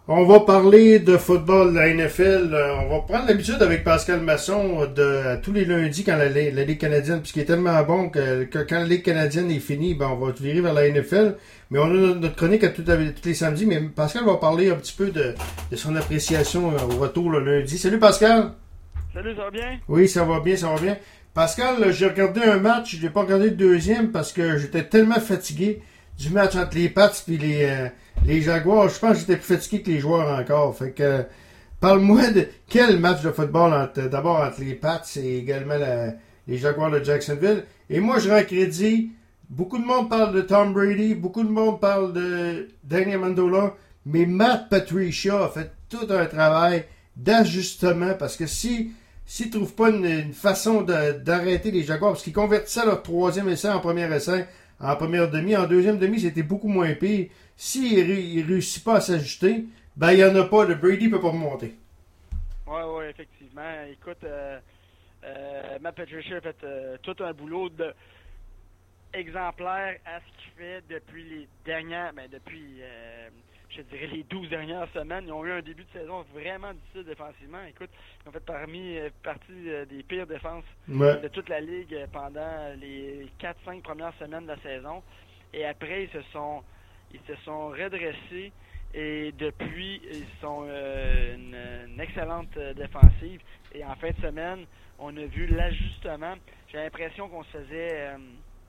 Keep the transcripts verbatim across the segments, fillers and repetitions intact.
On va parler de football de la N F L. On va prendre l'habitude avec Pascal Masson de tous les lundis quand la, la Ligue canadienne, puisqu'il est tellement bon que, que quand la Ligue canadienne est finie, ben on va virer vers la N F L. Mais on a notre chronique à tout, tous les samedis. Mais Pascal va parler un petit peu de, de son appréciation au retour le lundi. Salut Pascal! Salut, ça va bien? Oui, ça va bien, ça va bien. Pascal, j'ai regardé un match, je n'ai pas regardé le deuxième parce que j'étais tellement fatigué du match entre les Pats et les, euh, les Jaguars. Je pense que j'étais plus fatigué que les joueurs encore. Fait que, euh, parle-moi de quel match de football entre, d'abord entre les Pats et également la, les Jaguars de Jacksonville. Et moi, je rends crédit. Beaucoup de monde parle de Tom Brady, beaucoup de monde parle de Danny Amendola, mais Matt Patricia a fait tout un travail d'ajustement parce que si s'ils ne trouvent pas une, une façon de, d'arrêter les Jaguars, parce qu'ils convertissaient leur troisième essai en premier essai, en première demi, en deuxième demi, c'était beaucoup moins pire. S'ils ne réussissent pas à s'ajuster, ben il n'y en a pas, le Brady ne peut pas remonter. Oui, oui, effectivement. Écoute, euh, euh, Matt Patricia a fait euh, tout un boulot de exemplaire à ce qu'il fait depuis les dernières, ben depuis, euh, je dirais les douze dernières semaines. Ils ont eu un début de saison vraiment difficile défensivement. Écoute, ils ont fait parmi euh, partie euh, des pires défenses ouais. de toute la ligue euh, pendant les quatre cinq premières semaines de la saison. Et après, ils se sont ils se sont redressés et depuis, ils sont euh, une, une excellente euh, défensive. Et en fin de semaine, on a vu l'ajustement. J'ai l'impression qu'on se faisait euh,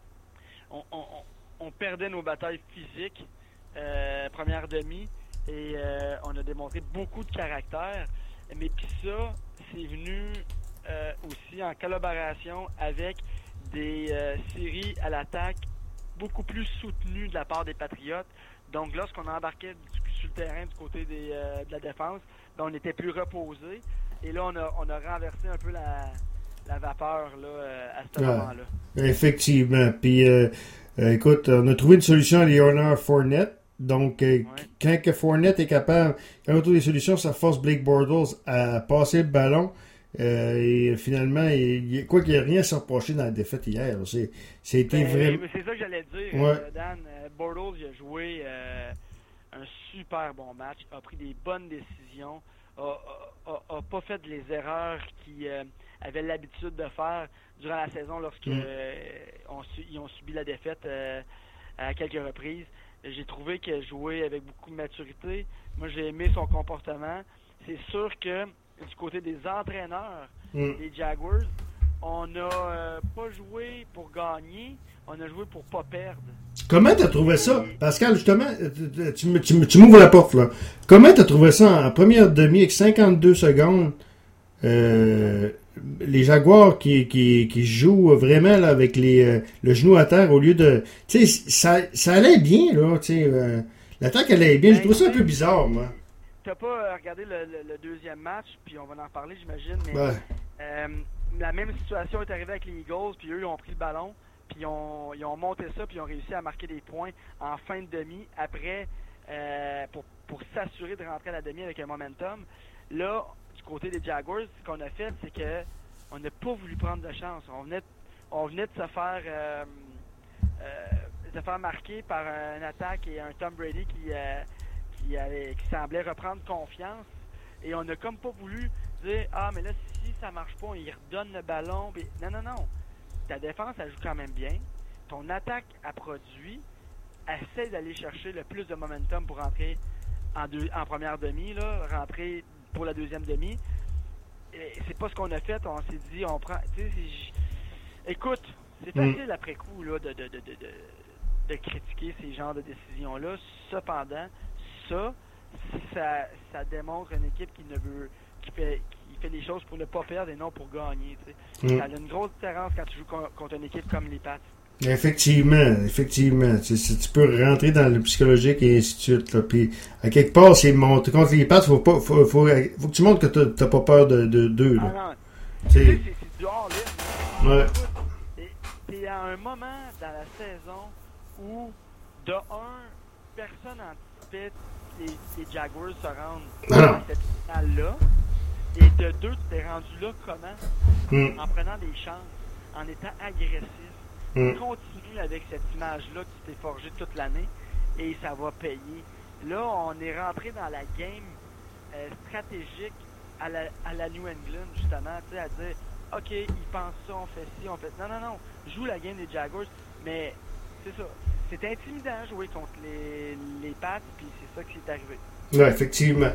on, on, on perdait nos batailles physiques euh, première demi et euh, on a démontré beaucoup de caractère, mais puis ça c'est venu euh, aussi en collaboration avec des euh, séries à l'attaque beaucoup plus soutenues de la part des Patriotes. Donc lorsqu'on embarquait du, sur le terrain du côté des, euh, de la défense, ben, on était plus reposé et là on a, on a renversé un peu la la vapeur là, euh, à ce ouais, moment-là. Effectivement. Puis, euh, euh, écoute, on a trouvé une solution à Leonard Fournette. Donc, euh, ouais. quand que Fournette est capable, quand on trouve des solutions, ça force Blake Bortles à passer le ballon. Euh, et finalement, il, il, quoi qu'il n'y ait rien à se reprocher dans la défaite hier. C'est, c'était ben, vraiment... C'est ça que j'allais dire, ouais. euh, Dan. Euh, Bortles, il a joué euh, un super bon match, a pris des bonnes décisions, a, a, a, a pas fait les erreurs qui... Euh, avaient l'habitude de faire durant la saison lorsqu'ils mm. euh, ont, ont subi la défaite euh, à quelques reprises. J'ai trouvé qu'il jouait avec beaucoup de maturité. Moi, j'ai aimé son comportement. C'est sûr que du côté des entraîneurs mm. des Jaguars, on n'a euh, pas joué pour gagner, on a joué pour pas perdre. Comment t'as trouvé ça? Pascal, justement, tu, tu, tu m'ouvres la porte, là. Comment t'as trouvé ça en première demi avec cinquante-deux secondes? Euh, les Jaguars qui, qui, qui jouent vraiment là, avec les, euh, le genou à terre au lieu de... Tu sais, ça, ça allait bien, là. Tu sais, euh, l'attaque allait bien. Ben, je trouve ça un peu bizarre, moi. T'as pas regardé le, le, le deuxième match, puis on va en parler, j'imagine, mais ouais. euh, la même situation est arrivée avec les Eagles, puis eux, ils ont pris le ballon, puis ils ont, ils ont monté ça, puis ils ont réussi à marquer des points en fin de demi, après, euh, pour, pour s'assurer de rentrer à la demi avec un momentum. Là, du côté des Jaguars, ce qu'on a fait, c'est que on n'a pas voulu prendre de chance. On venait, on venait de se faire, euh, euh, se faire marquer par une attaque et un Tom Brady qui, euh, qui, avait, qui semblait reprendre confiance. Et on n'a comme pas voulu dire « Ah, mais là, si ça marche pas, on y redonne le ballon. » Non, non, non. Ta défense, elle joue quand même bien. Ton attaque a produit. Essaie d'aller chercher le plus de momentum pour rentrer en, deux, en première demi, là, rentrer pour la deuxième demi. Et c'est pas ce qu'on a fait. On s'est dit, on prend... Tu sais, écoute, c'est facile mm. après coup là, de, de, de, de, de critiquer ces genres de décisions-là. Cependant, ça, ça, ça démontre une équipe qui ne veut... qui fait, qui fait les choses pour ne pas perdre et non pour gagner. Tu sais. Mm. Ça a une grosse différence quand tu joues contre une équipe comme les Pats. Effectivement, effectivement. Tu, tu peux rentrer dans le psychologique et ainsi de suite. Là. Puis, à quelque part, c'est monter contre les Pats, faut pas, faut, faut, faut que tu montres que t'as, t'as pas peur de, de d'eux. Ah non, c'est, c'est, c'est du all-in. Ouais. T'es à un moment dans la saison où, de un, personne n'anticipait que les, les Jaguars se rendent ah dans cette finale-là. Et de deux, tu t'es rendu là comment? Mm. En prenant des chances, en étant agressif. Mm. Continue avec cette image-là que tu t'es forgée toute l'année et ça va payer. Là, on est rentré dans la game euh, stratégique à la, à la New England, justement, tu sais, à dire, OK, ils pensent ça, on fait ci, on fait ça. Non, non, non, joue la game des Jaguars, mais c'est ça. C'est intimidant de jouer contre les, les Pats, puis c'est ça qui est arrivé. Oui, effectivement.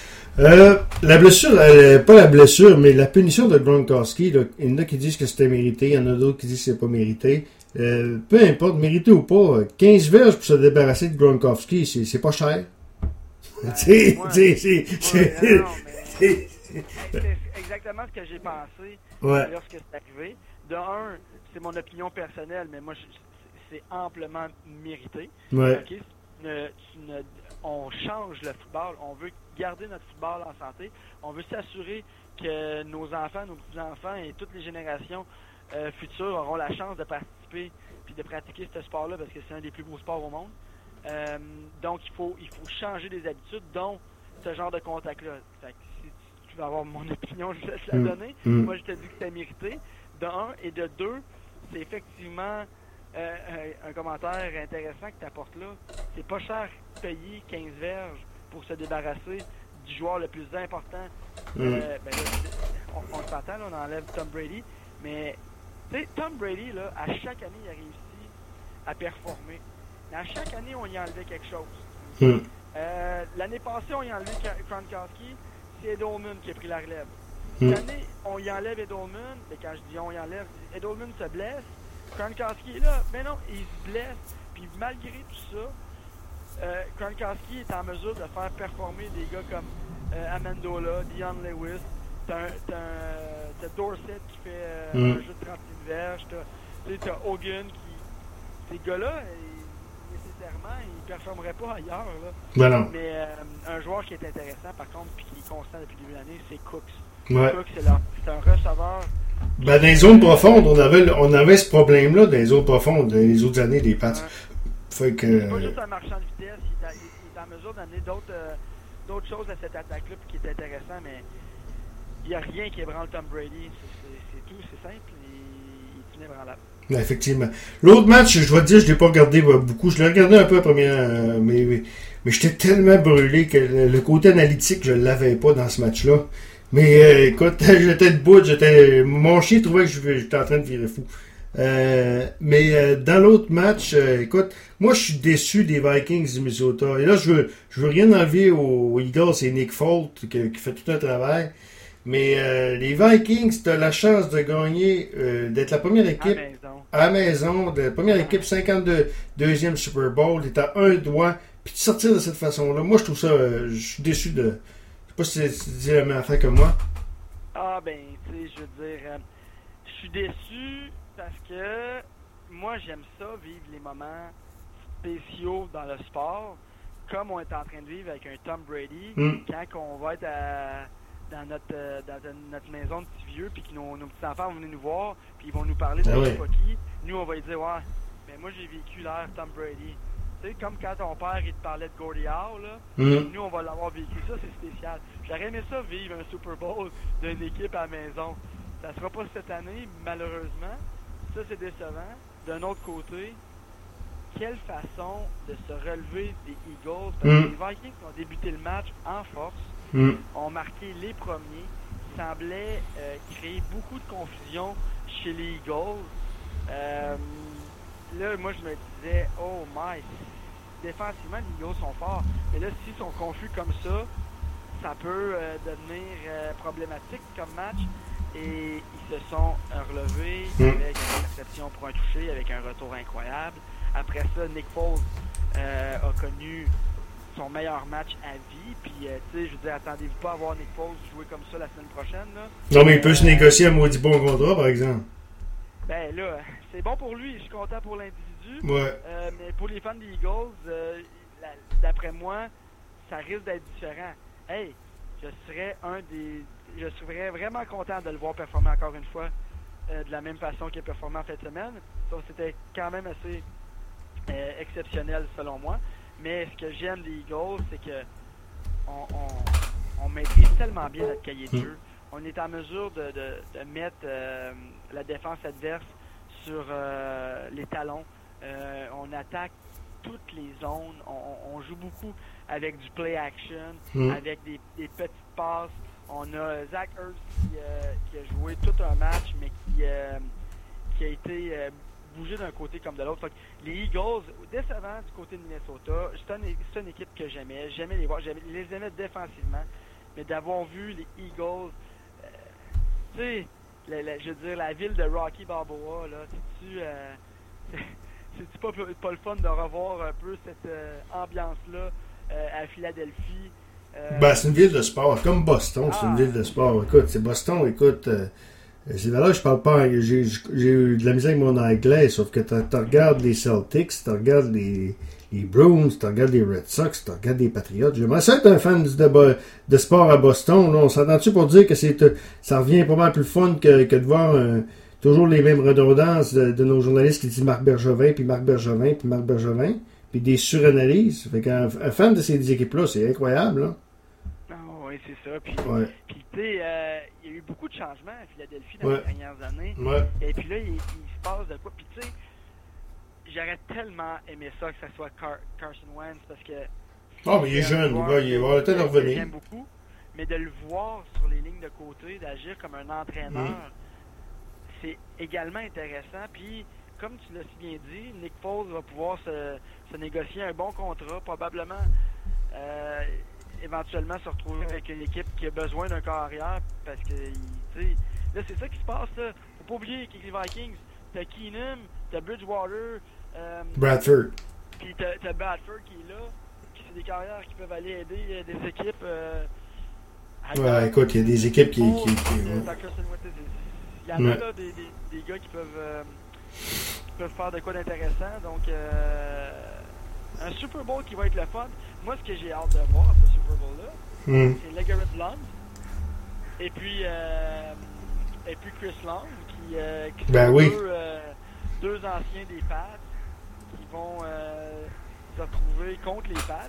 Euh, la blessure, euh, pas la blessure, mais la punition de Gronkowski, là, il y en a qui disent que c'était mérité, il y en a d'autres qui disent que c'est pas mérité. Euh, peu importe, mérité ou pas, quinze verges pour se débarrasser de Gronkowski, c'est, c'est pas cher. Ben, c'est, moi, c'est, c'est, ouais, c'est, non, non, mais c'est exactement ce que j'ai pensé ouais. lorsque c'est arrivé. De un, c'est mon opinion personnelle, mais moi, je, c'est amplement mérité. Ouais. Okay? Ne, ne, on change le football, on veut garder notre football en santé, on veut s'assurer que nos enfants, nos petits-enfants et toutes les générations euh, futures auront la chance de participer puis de pratiquer ce sport-là parce que c'est un des plus beaux sports au monde. Euh, donc, il faut, il faut changer des habitudes, dont ce genre de contact-là. Fait que si tu veux avoir mon opinion, je laisse la mmh. donner. Mmh. Moi, je te dis que c'est mérité. De un, et de deux, c'est effectivement euh, un, un commentaire intéressant que tu apportes là. C'est pas cher payer quinze verges pour se débarrasser du joueur le plus important. Mmh. Euh, ben là, on, on s'entend, là, on enlève Tom Brady, mais tu sais, Tom Brady, là, à chaque année, il a réussi à performer. Mais à chaque année, on y enlevait quelque chose. Mmh. Euh, l'année passée, on y a enlevé Gronkowski, c'est Edelman qui a pris la relève. Mmh. Cette année, on y enlève Edelman, mais quand je dis on y enlève, Edelman se blesse, Gronkowski est là, mais non, il se blesse, puis malgré tout ça, euh, Gronkowski est en mesure de faire performer des gars comme euh, Amendola, Dion Lewis, t'as, t'as, t'as Dorsett qui fait euh, mmh. un jeu de trente-six verges, t'as, t'as Hogan qui... Ces gars-là, ils, nécessairement, ils ne performeraient pas ailleurs. Là. Ben non. Mais euh, un joueur qui est intéressant, par contre, puis qui est constant depuis le début de l'année, c'est Cooks. Ouais. Cooks, c'est, là, c'est un receveur. Ben, dans les zones profondes, on avait, on avait ce problème-là dans les zones profondes, dans les autres années des Pats. Ouais. Fait que... C'est pas juste un marchand de vitesse, il est, à, il est en mesure d'amener d'autres, euh, d'autres choses à cette attaque-là, puis qui est intéressant, mais il n'y a rien qui ébranle Tom Brady. C'est, c'est, c'est tout, c'est simple, il, il est inébranlable. Ben, effectivement. L'autre match, je dois te dire, je ne l'ai pas regardé beaucoup. Je l'ai regardé un peu à première, euh, mais, mais, mais j'étais tellement brûlé que le, le côté analytique, je ne l'avais pas dans ce match-là. Mais euh, écoute, j'étais debout, j'étais. Mon chien trouvait que j'étais en train de virer fou. Euh, mais euh, dans l'autre match, euh, écoute, moi je suis déçu des Vikings du Minnesota. Et là, je veux, je veux rien enlever aux, aux Eagles, c'est Nick Foles qui, qui fait tout un travail. Mais euh, les Vikings, tu as la chance de gagner, euh, d'être la première équipe à maison, à la maison, de la première équipe cinquante-deuxième Super Bowl, tu à un doigt, puis de sortir de cette façon-là. Moi, je trouve ça, euh, je suis déçu de. Je sais pas si tu dis la même affaire que moi. Ah ben, tu sais, je veux dire, euh, je suis déçu parce que moi j'aime ça, vivre les moments spéciaux dans le sport, comme on est en train de vivre avec un Tom Brady, Mm. quand on va être à, dans notre euh, dans notre maison de petits vieux, puis que nos, nos petits enfants vont venir nous voir, puis ils vont nous parler de Ah je ouais. sais pas qui, nous on va lui dire ouais, mais moi j'ai vécu l'ère Tom Brady. Tu sais, comme quand ton père il te parlait de Gordie Howe, là, Mm. nous on va l'avoir vécu, ça c'est spécial. J'aurais aimé ça vivre un Super Bowl d'une équipe à la maison. Ça sera pas cette année, malheureusement. Ça c'est décevant. D'un autre côté, quelle façon de se relever des Eagles, parce Mm. que les Vikings ont débuté le match en force, Mm. ont marqué les premiers, semblaient euh, créer beaucoup de confusion chez les Eagles. Euh, là, moi, je me disais, oh my, défensivement, les Eagles sont forts. Mais là, s'ils sont confus comme ça, ça peut euh, devenir euh, problématique comme match. Et ils se sont euh, relevés Mm. avec une interception pour un touché, avec un retour incroyable. Après ça, Nick Foles euh, a connu son meilleur match à vie. Puis, euh, tu sais, je veux dire, attendez-vous pas à voir Nick Foles jouer comme ça la semaine prochaine. Là. Non, mais il peut Euh, se négocier un maudit bon contrat, par exemple. Ben là, c'est bon pour lui. Je suis content pour l'individu. Ouais. Euh, mais pour les fans des Eagles, euh, la- d'après moi, ça risque d'être différent. Hey, je serais un des... Je serais vraiment content de le voir performer encore une fois euh, de la même façon qu'il a performé en fin de semaine. Ça, c'était quand même assez euh, exceptionnel selon moi. Mais ce que j'aime des Eagles, c'est que on, on, on maîtrise tellement bien notre cahier de jeu. On est en mesure de, de, de mettre euh, la défense adverse sur euh, les talons. Euh, on attaque toutes les zones. On, on joue beaucoup avec du play action, mm. avec des, des petites passes. On a Zach Ertz qui, euh, qui a joué tout un match, mais qui, euh, qui a été euh, bougé d'un côté comme de l'autre. Fait que les Eagles, décevant du côté de Minnesota, c'est une, c'est une équipe que j'aimais. J'aimais les voir, j'aimais, les aimais défensivement. Mais d'avoir vu les Eagles, euh, tu sais, la, la, je veux dire, la ville de Rocky Balboa, là, c'est-tu, euh, c'est-tu pas, pas le fun de revoir un peu cette euh, ambiance-là euh, à Philadelphie? Euh, Ben, c'est une ville de sport, comme Boston, c'est ah, une ville de sport. Écoute, c'est Boston, écoute, euh, c'est là je parle pas, j'ai, j'ai eu de la misère avec mon anglais, sauf que tu regardes les Celtics, tu regardes les, les Bruins, tu regardes les Red Sox, tu regardes les Patriots. J'aimerais ça être un fan de, de sport à Boston, là. On s'entend-tu pour dire que c'est, ça revient pas mal plus fun que, que de voir euh, toujours les mêmes redondances de, de nos journalistes qui disent Marc Bergevin, puis Marc Bergevin, puis Marc Bergevin. Puis des suranalyses. Fait qu'un un fan de ces équipes-là, c'est incroyable, là. Oh, oui, c'est ça. Puis, ouais. puis tu sais, euh, il y a eu beaucoup de changements à Philadelphie dans ouais. les dernières années. Ouais. Et puis là, il, il se passe de quoi. Puis tu sais, j'aurais tellement aimé ça que ça soit Car- Carson Wentz parce que... Ah, oh, mais il est jeune, il va, il va le temps de revenir. J'aime beaucoup. Mais de le voir sur les lignes de côté, d'agir comme un entraîneur, mm. c'est également intéressant. Puis... Comme tu l'as si bien dit, Nick Foles va pouvoir se, se négocier un bon contrat, probablement euh, éventuellement se retrouver avec une équipe qui a besoin d'un corps arrière, parce que tu sais, là c'est ça qui se passe là. Faut pas oublier que les Vikings, t'as Keenum, t'as Bridgewater, euh, Bradford, puis t'as, t'as Bradford qui est là, qui c'est des carrières qui peuvent aller aider euh, des équipes. Euh, ouais, écoute, il y a des équipes qui, qui, qui, qui ouais. ouais. Il y en a là des, des, des gars qui peuvent euh, qui peuvent faire de quoi d'intéressant. Donc, euh, un Super Bowl qui va être le fun. Moi, ce que j'ai hâte de voir, ce Super Bowl-là, mm. c'est LeGarrette Blount et puis, euh, et puis Chris Long, qui, euh, qui sont ben oui. deux, euh, deux anciens des Pats qui vont euh, se retrouver contre les Pats.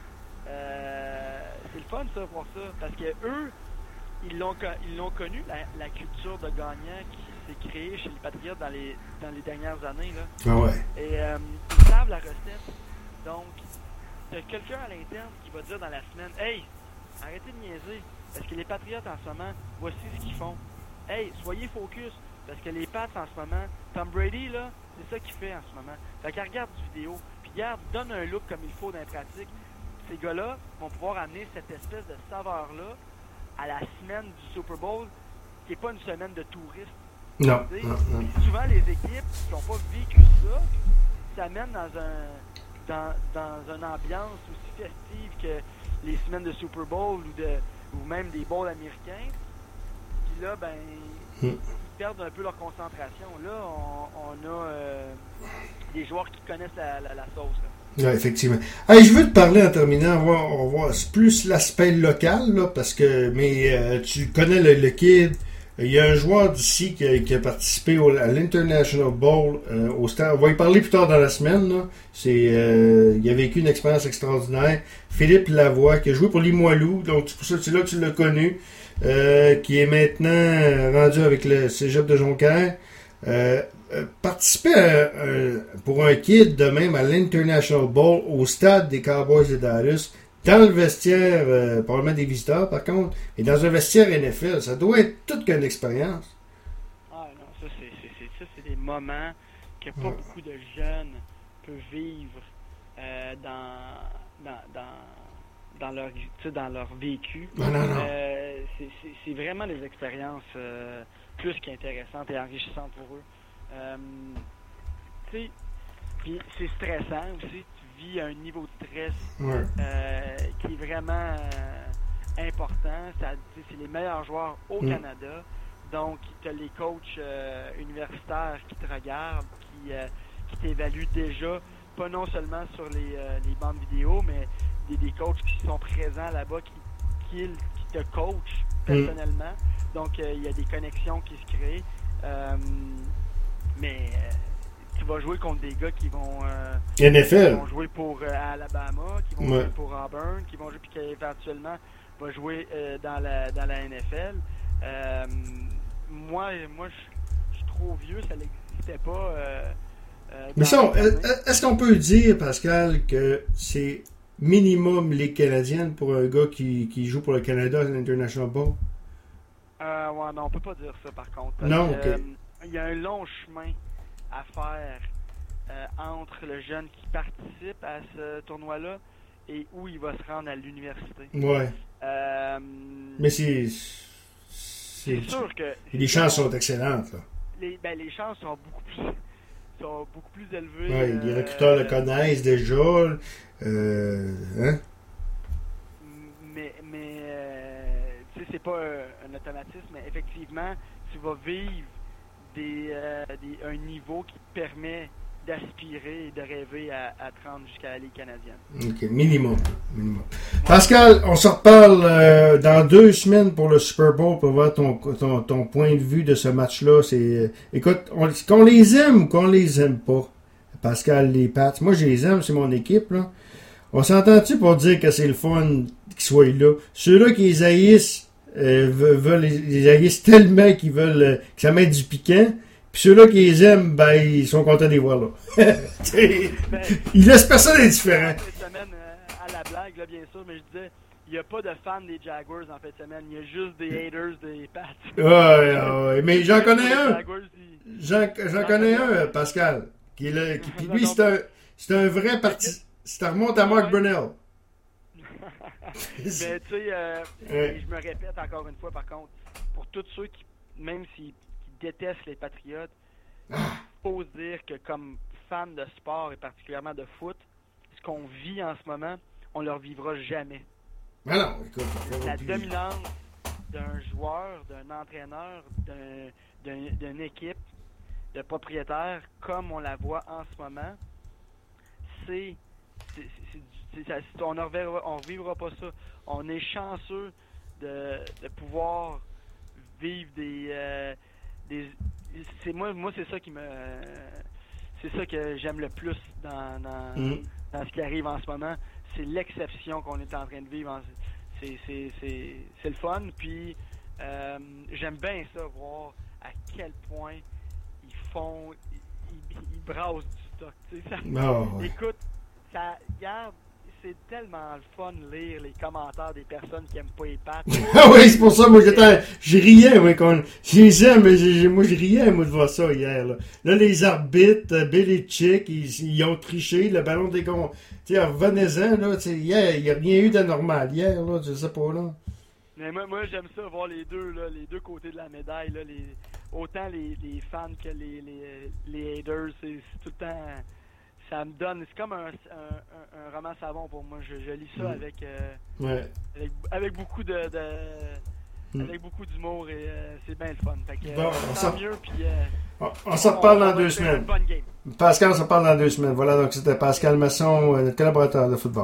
Euh, c'est le fun, ça, voir ça. Parce que eux, ils l'ont, ils l'ont connu, la, la culture de gagnant qui s'est créée chez les Patriots dans les, dans les dernières années. Là. Ah ouais. Et euh, ils savent la recette. Donc, il y a quelqu'un à l'interne qui va dire dans la semaine, « Hey, arrêtez de niaiser, parce que les Patriots en ce moment, voici ce qu'ils font. Hey, soyez focus, parce que les Pats en ce moment, Tom Brady, là, c'est ça qu'il fait en ce moment. Fait qu'il regarde du vidéo, puis regarde, donne un look comme il faut dans les pratiques. Ces gars-là vont pouvoir amener cette espèce de saveur-là à la semaine du Super Bowl, qui n'est pas une semaine de touristes. Non, non, non. Souvent, les équipes qui n'ont pas vécu ça, s'amènent dans un dans, dans une ambiance aussi festive que les semaines de Super Bowl ou, de, ou même des bowls américains. Puis là, ben, mm. ils perdent un peu leur concentration. Là, on, on a euh, des joueurs qui connaissent la, la, la sauce. Là. Oui, effectivement. Hey, je veux te parler en terminant, on va, on va plus l'aspect local, là, parce que mais euh, tu connais le, le kid. Il y a un joueur d'ici qui a, qui a participé au, à l'International Bowl euh, au stade. On va y parler plus tard dans la semaine. Là. C'est, euh, il a vécu une expérience extraordinaire. Philippe Lavoie, qui a joué pour Limoilou, donc c'est pour ça que c'est là que tu l'as connu, euh, qui est maintenant rendu avec le Cégep de Jonquière. Euh, euh, participer à, à, pour un kid de même à l'International Bowl au stade des Cowboys de Dallas, dans le vestiaire, euh, probablement des visiteurs par contre, et dans un vestiaire N F L, ça doit être toute qu'une expérience. Ah non, ça c'est, c'est, c'est, ça, c'est des moments que pas ouais. beaucoup de jeunes peuvent vivre euh, dans, dans, dans, dans, leur, dans leur vécu. Non, non, non. Euh, c'est, c'est, c'est vraiment des expériences euh, plus qu'intéressantes et enrichissantes pour eux. Euh, tu sais, puis c'est stressant aussi. Vit un niveau de stress ouais. euh, qui est vraiment euh, important. Ça, c'est les meilleurs joueurs au mm. Canada. Donc, tu as les coachs euh, universitaires qui te regardent, qui, euh, qui t'évaluent déjà, pas non seulement sur les, euh, les bandes vidéo, mais des, des coachs qui sont présents là-bas, qui, qui, qui te coachent personnellement. Mm. Donc, il euh, y a des connexions qui se créent. Euh, mais... Euh, tu vas jouer contre des gars qui vont, euh, N F L. qui vont jouer pour euh, Alabama, qui vont ouais. jouer pour Auburn, qui vont jouer puis qui éventuellement va jouer euh, dans la dans la N F L. Euh, moi, moi, je suis trop vieux, ça n'existait pas euh, Euh, Mais ça, dans- est-ce qu'on peut dire, Pascal, que c'est minimum les Canadiennes pour un gars qui, qui joue pour le Canada à l'International Bowl? Euh, ouais, non, on peut pas dire ça par contre. parce Non, que, ok. euh, il y a un long chemin à faire euh, entre le jeune qui participe à ce tournoi-là et où il va se rendre à l'université. Ouais. Euh, Mais c'est. c'est sûr que Les chances sont excellentes, là. les, ben, les chances sont beaucoup plus sont beaucoup plus élevées. Ouais, les euh, recruteurs le connaissent déjà. Euh, hein? Mais, mais euh, tu sais, c'est pas un, un automatisme, mais effectivement, tu vas vivre des, euh, des, un niveau qui te permet d'aspirer et de rêver à, à te rendre jusqu'à la Ligue canadienne. OK, minimum. minimum. Pascal, on se reparle euh, dans deux semaines pour le Super Bowl pour voir ton, ton, ton point de vue de ce match-là. C'est, euh, écoute, on, qu'on les aime ou qu'on les aime pas, Pascal, les Pats. Moi, je les aime, c'est mon équipe, là. On s'entend-tu pour dire que c'est le fun qu'ils soient là? Ceux-là qui les haïssent, euh, veulent les, les haïssent tellement qu'ils veulent euh, que ça mette du piquant. Puis ceux-là qui les aiment, ben, ils sont contents de les voir là. Ben, Ils laissent personne indifférent. Cette semaine, euh, à la blague, là, bien sûr, mais je disais, il n'y a pas de fans des Jaguars en fin de semaine, il y a juste des haters des Pats. Ouais, ouais, ouais. Mais j'en connais Les un. Jaguars, ils- J'en, j'en connais un, Pascal. Qui est là, qui, puis lui, c'est un, c'est un vrai parti. Ça remonte à Mark Brunell. Mais tu sais, euh, Ouais. et je me répète encore une fois, par contre, pour tous ceux qui, même s'ils qui détestent les Patriotes, il faut se dire que comme fan de sport et particulièrement de foot, ce qu'on vit en ce moment, on le revivra jamais. Mais non, écoute. La dominance d'un joueur, d'un entraîneur, d'un, d'un- d'une équipe, de propriétaires, comme on la voit en ce moment, c'est... c'est- c'est- c'est- c'est- ça- on ne reverra, on revivra pas ça. On est chanceux de, de pouvoir vivre des... euh, des c'est moi, moi c'est ça qui me... C'est ça que j'aime le plus dans, dans, Mm. dans ce qui arrive en ce moment. C'est l'exception qu'on est en train de vivre. en- C'est, c'est, c'est, c'est le fun. Puis euh, j'aime bien ça, voir à quel point ils font, ils, ils, ils brassent du stock. tu sais, ça- Ah, ouais. Écoute, ça, regarde, c'est tellement le fun de lire les commentaires des personnes qui aiment pas les pattes. Ah oui, c'est pour ça, moi, j'étais, je riais, moi, qu'on, je les aime, mais j'ai- moi, je riais, moi, de voir ça hier, là. Là, les arbitres, euh, Belichick, ils, ils ont triché, le ballon des con, tu sais, revenez-en, là, tu sais, hier, il n'y a rien eu d'anormal, hier, là, je sais pas, là. Mais moi, moi j'aime ça voir les deux, là, les deux côtés de la médaille, là, les, autant les, les fans que les, les, les haters, c'est, c'est tout le temps, ça me donne, c'est comme un, un, un, un roman savon pour moi, je, je lis ça Mm. avec, euh, Ouais. avec, avec beaucoup de, de Mm. avec beaucoup d'humour et euh, c'est bien le fun. Fait que, Bon, euh, on tant s'en- mieux, puis euh, On, on se reparle on dans va deux faire semaines. une bonne game. Pascal, on se reparle dans deux semaines. Voilà, donc c'était Pascal Masson, euh, notre collaborateur de football.